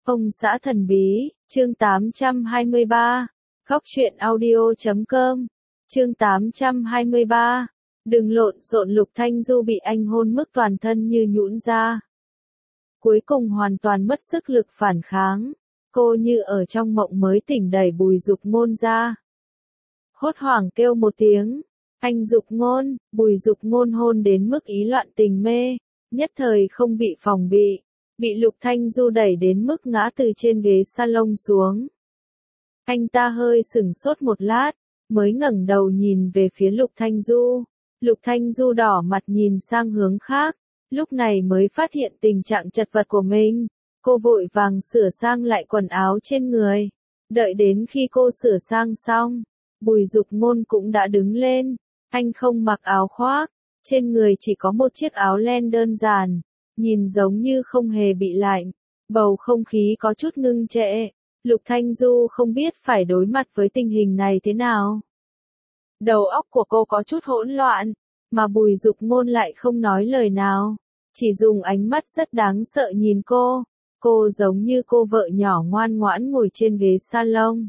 Ông xã thần bí, chương 823, Góc truyện audio.com, chương 823, đừng lộn xộn. Lục Thanh Du bị anh hôn mức toàn thân như nhũn ra. Cuối cùng hoàn toàn mất sức lực phản kháng, cô như ở trong mộng mới tỉnh, đẩy Bùi Dục Ngôn ra. Hốt hoảng kêu một tiếng, anh Dục Ngôn. Bùi Dục Ngôn hôn đến mức ý loạn tình mê, nhất thời không bị phòng bị Lục Thanh Du đẩy đến mức ngã từ trên ghế salon xuống. Anh ta hơi sửng sốt một lát, mới ngẩng đầu nhìn về phía Lục Thanh Du. Lục Thanh Du đỏ mặt nhìn sang hướng khác, lúc này mới phát hiện tình trạng chật vật của mình. Cô vội vàng sửa sang lại quần áo trên người. Đợi đến khi cô sửa sang xong, Bùi Dục Ngôn cũng đã đứng lên. Anh không mặc áo khoác, trên người chỉ có một chiếc áo len đơn giản, nhìn giống như không hề bị lạnh. Bầu không khí có chút ngưng trệ. Lục Thanh Du không biết phải đối mặt với tình hình này thế nào. Đầu óc của cô có chút hỗn loạn, mà Bùi Dục Ngôn lại không nói lời nào, chỉ dùng ánh mắt rất đáng sợ nhìn cô. Cô giống như cô vợ nhỏ ngoan ngoãn ngồi trên ghế salon.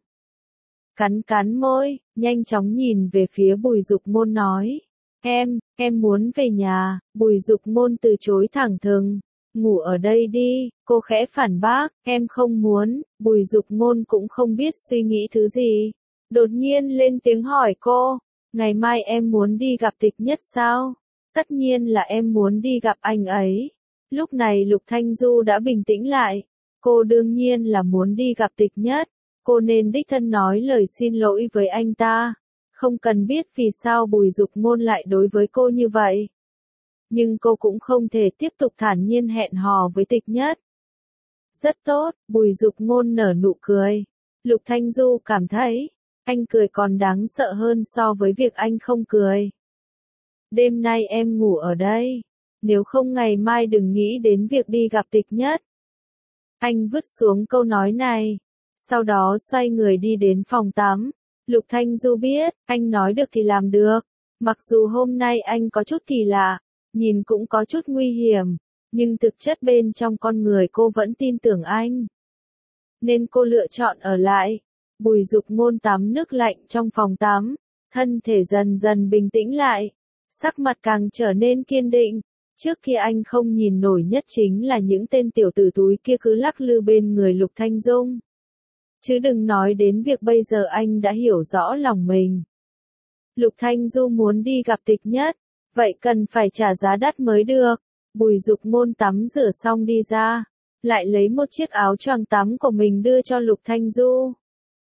Cắn môi, nhanh chóng nhìn về phía Bùi Dục Ngôn nói. Em muốn về nhà. Bùi Dục Ngôn từ chối thẳng thừng. Ngủ ở đây đi, cô khẽ phản bác. Em không muốn. Bùi Dục Ngôn cũng không biết suy nghĩ thứ gì, đột nhiên lên tiếng hỏi cô. Ngày mai em muốn đi gặp Tịch Nhất sao? Tất nhiên là em muốn đi gặp anh ấy. Lúc này Lục Thanh Du đã bình tĩnh lại. Cô đương nhiên là muốn đi gặp Tịch Nhất. Cô nên đích thân nói lời xin lỗi với anh ta. Không cần biết vì sao Bùi Dục Ngôn lại đối với cô như vậy. Nhưng cô cũng không thể tiếp tục thản nhiên hẹn hò với Tịch Nhất. Rất tốt, Bùi Dục Ngôn nở nụ cười. Lục Thanh Du cảm thấy, anh cười còn đáng sợ hơn so với việc anh không cười. Đêm nay em ngủ ở đây, nếu không ngày mai đừng nghĩ đến việc đi gặp Tịch Nhất. Anh vứt xuống câu nói này, sau đó xoay người đi đến phòng tắm. Lục Thanh Du biết, anh nói được thì làm được. Mặc dù hôm nay anh có chút kỳ lạ, nhìn cũng có chút nguy hiểm, nhưng thực chất bên trong con người cô vẫn tin tưởng anh. Nên cô lựa chọn ở lại. Bùi Dục Ngôn tắm nước lạnh trong phòng tắm, thân thể dần dần bình tĩnh lại, sắc mặt càng trở nên kiên định. Trước khi anh không nhìn nổi nhất chính là những tên tiểu tử túi kia cứ lắc lư bên người Lục Thanh Dung. Chứ đừng nói đến việc bây giờ anh đã hiểu rõ lòng mình. Lục Thanh Du muốn đi gặp Tịch Nhất, vậy cần phải trả giá đắt mới được. Bùi Dục Ngôn tắm rửa xong đi ra, lại lấy một chiếc áo choàng tắm của mình đưa cho Lục Thanh Du.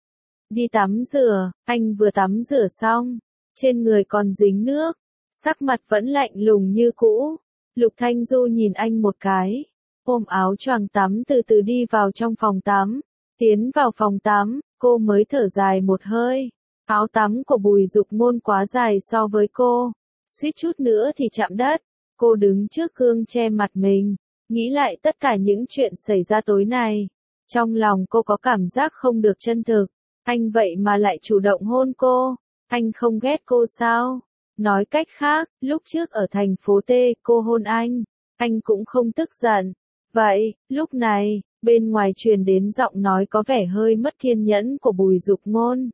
Đi tắm rửa. Anh vừa tắm rửa xong, trên người còn dính nước, sắc mặt vẫn lạnh lùng như cũ. Lục Thanh Du nhìn anh một cái, ôm áo choàng tắm từ từ đi vào trong phòng tắm. Tiến vào phòng tắm, cô mới thở dài một hơi. Áo tắm của Bùi Dục Ngôn quá dài so với cô, suýt chút nữa thì chạm đất. Cô đứng trước gương che mặt mình, nghĩ lại tất cả những chuyện xảy ra tối nay. Trong lòng cô có cảm giác không được chân thực. Anh vậy mà lại chủ động hôn cô. Anh không ghét cô sao? Nói cách khác, lúc trước ở thành phố T cô hôn anh cũng không tức giận. Vậy, lúc này, bên ngoài truyền đến giọng nói có vẻ hơi mất kiên nhẫn của Bùi Dục Ngôn.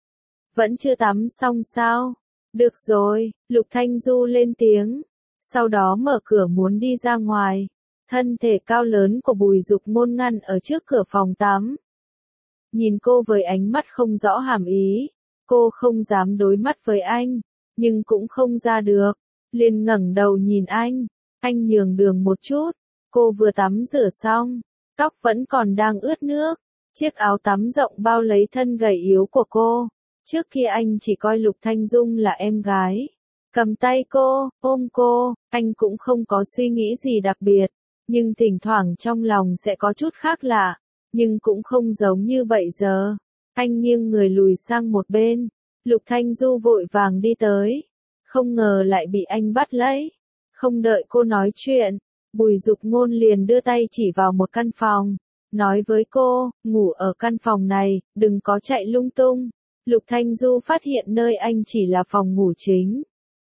Vẫn chưa tắm xong sao? Được rồi, Lục Thanh Du lên tiếng, sau đó mở cửa muốn đi ra ngoài. Thân thể cao lớn của Bùi Dục Ngôn ngăn ở trước cửa phòng tắm. Nhìn cô với ánh mắt không rõ hàm ý, cô không dám đối mắt với anh, nhưng cũng không ra được, liền ngẩng đầu nhìn anh nhường đường một chút. Cô vừa tắm rửa xong, tóc vẫn còn đang ướt nước, chiếc áo tắm rộng bao lấy thân gầy yếu của cô. Trước kia anh chỉ coi Lục Thanh Dung là em gái, cầm tay cô, ôm cô, anh cũng không có suy nghĩ gì đặc biệt, nhưng thỉnh thoảng trong lòng sẽ có chút khác lạ, nhưng cũng không giống như bây giờ. Anh nghiêng người lùi sang một bên, Lục Thanh Du vội vàng đi tới, không ngờ lại bị anh bắt lấy. Không đợi cô nói chuyện, Bùi Dục Ngôn liền đưa tay chỉ vào một căn phòng, nói với cô, ngủ ở căn phòng này, đừng có chạy lung tung. Lục Thanh Du phát hiện nơi anh chỉ là phòng ngủ chính.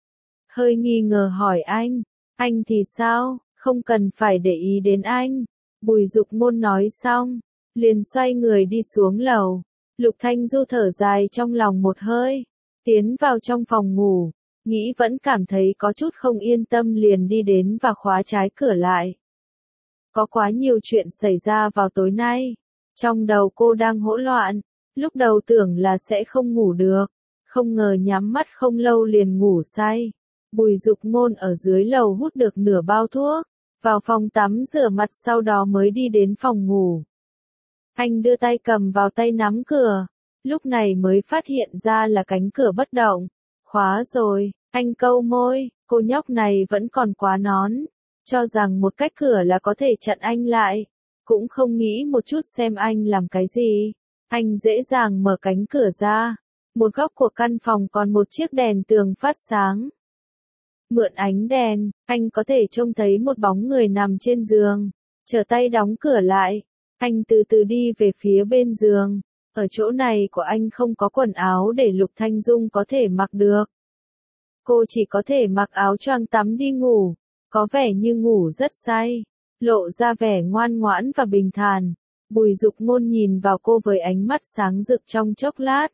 Hơi nghi ngờ hỏi anh thì sao, không cần phải để ý đến anh. Bùi Dục Ngôn nói xong, liền xoay người đi xuống lầu. Lục Thanh Du thở dài trong lòng một hơi, tiến vào trong phòng ngủ, nghĩ vẫn cảm thấy có chút không yên tâm liền đi đến và khóa trái cửa lại. Có quá nhiều chuyện xảy ra vào tối nay, trong đầu cô đang hỗn loạn, lúc đầu tưởng là sẽ không ngủ được, không ngờ nhắm mắt không lâu liền ngủ say. Bùi Dục Ngôn ở dưới lầu hút được nửa bao thuốc, vào phòng tắm rửa mặt sau đó mới đi đến phòng ngủ. Anh đưa tay cầm vào tay nắm cửa, lúc này mới phát hiện ra là cánh cửa bất động. Khóa rồi, anh câu môi, cô nhóc này vẫn còn quá nón, cho rằng một cách cửa là có thể chặn anh lại, cũng không nghĩ một chút xem anh làm cái gì. Anh dễ dàng mở cánh cửa ra, một góc của căn phòng còn một chiếc đèn tường phát sáng. Mượn ánh đèn, anh có thể trông thấy một bóng người nằm trên giường, trở tay đóng cửa lại. Anh từ từ đi về phía bên giường, ở chỗ này của anh không có quần áo để Lục Thanh Dung có thể mặc được. Cô chỉ có thể mặc áo choàng tắm đi ngủ, có vẻ như ngủ rất say, lộ ra vẻ ngoan ngoãn và bình thản. Bùi Dục Ngôn nhìn vào cô với ánh mắt sáng rực trong chốc lát.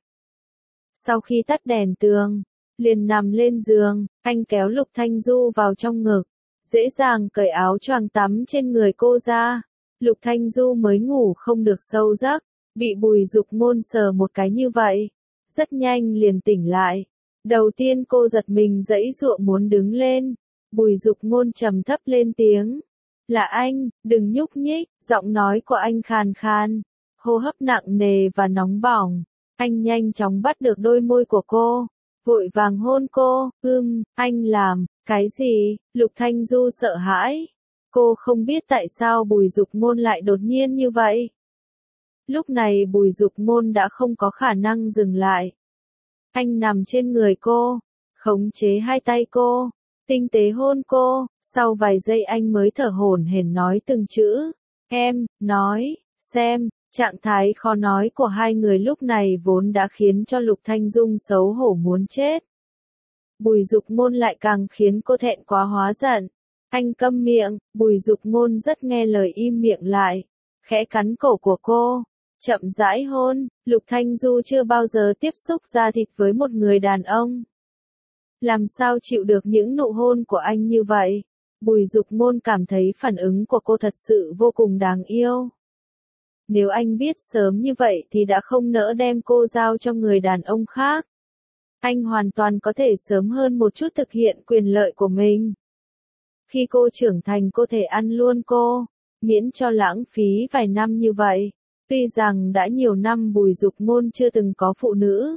Sau khi tắt đèn tường, liền nằm lên giường, anh kéo Lục Thanh Du vào trong ngực, dễ dàng cởi áo choàng tắm trên người cô ra. Lục Thanh Du mới ngủ không được sâu giấc, bị Bùi Dục Ngôn sờ một cái như vậy, rất nhanh liền tỉnh lại. Đầu tiên cô giật mình giãy giụa muốn đứng lên, Bùi Dục Ngôn trầm thấp lên tiếng, "Là anh, đừng nhúc nhích." Giọng nói của anh khàn khàn, hô hấp nặng nề và nóng bỏng. Anh nhanh chóng bắt được đôi môi của cô, vội vàng hôn cô. Anh làm cái gì?" Lục Thanh Du sợ hãi. Cô không biết tại sao Bùi Dục Ngôn lại đột nhiên như vậy. Lúc này Bùi Dục Ngôn đã không có khả năng dừng lại. Anh nằm trên người cô, khống chế hai tay cô, tinh tế hôn cô, sau vài giây anh mới thở hổn hển nói từng chữ, "Em, nói, xem." Trạng thái khó nói của hai người lúc này vốn đã khiến cho Lục Thanh Dung xấu hổ muốn chết. Bùi Dục Ngôn lại càng khiến cô thẹn quá hóa giận. Anh câm miệng, Bùi Dục Ngôn rất nghe lời im miệng lại, khẽ cắn cổ của cô, chậm rãi hôn. Lục Thanh Du chưa bao giờ tiếp xúc da thịt với một người đàn ông. Làm sao chịu được những nụ hôn của anh như vậy? Bùi Dục Ngôn cảm thấy phản ứng của cô thật sự vô cùng đáng yêu. Nếu anh biết sớm như vậy thì đã không nỡ đem cô giao cho người đàn ông khác. Anh hoàn toàn có thể sớm hơn một chút thực hiện quyền lợi của mình. Khi cô trưởng thành có thể ăn luôn cô, miễn cho lãng phí vài năm như vậy. Tuy rằng đã nhiều năm Bùi Dục Ngôn chưa từng có phụ nữ,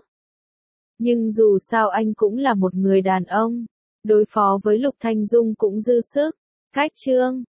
nhưng dù sao anh cũng là một người đàn ông, đối phó với Lục Thanh Dung cũng dư sức. Cách chương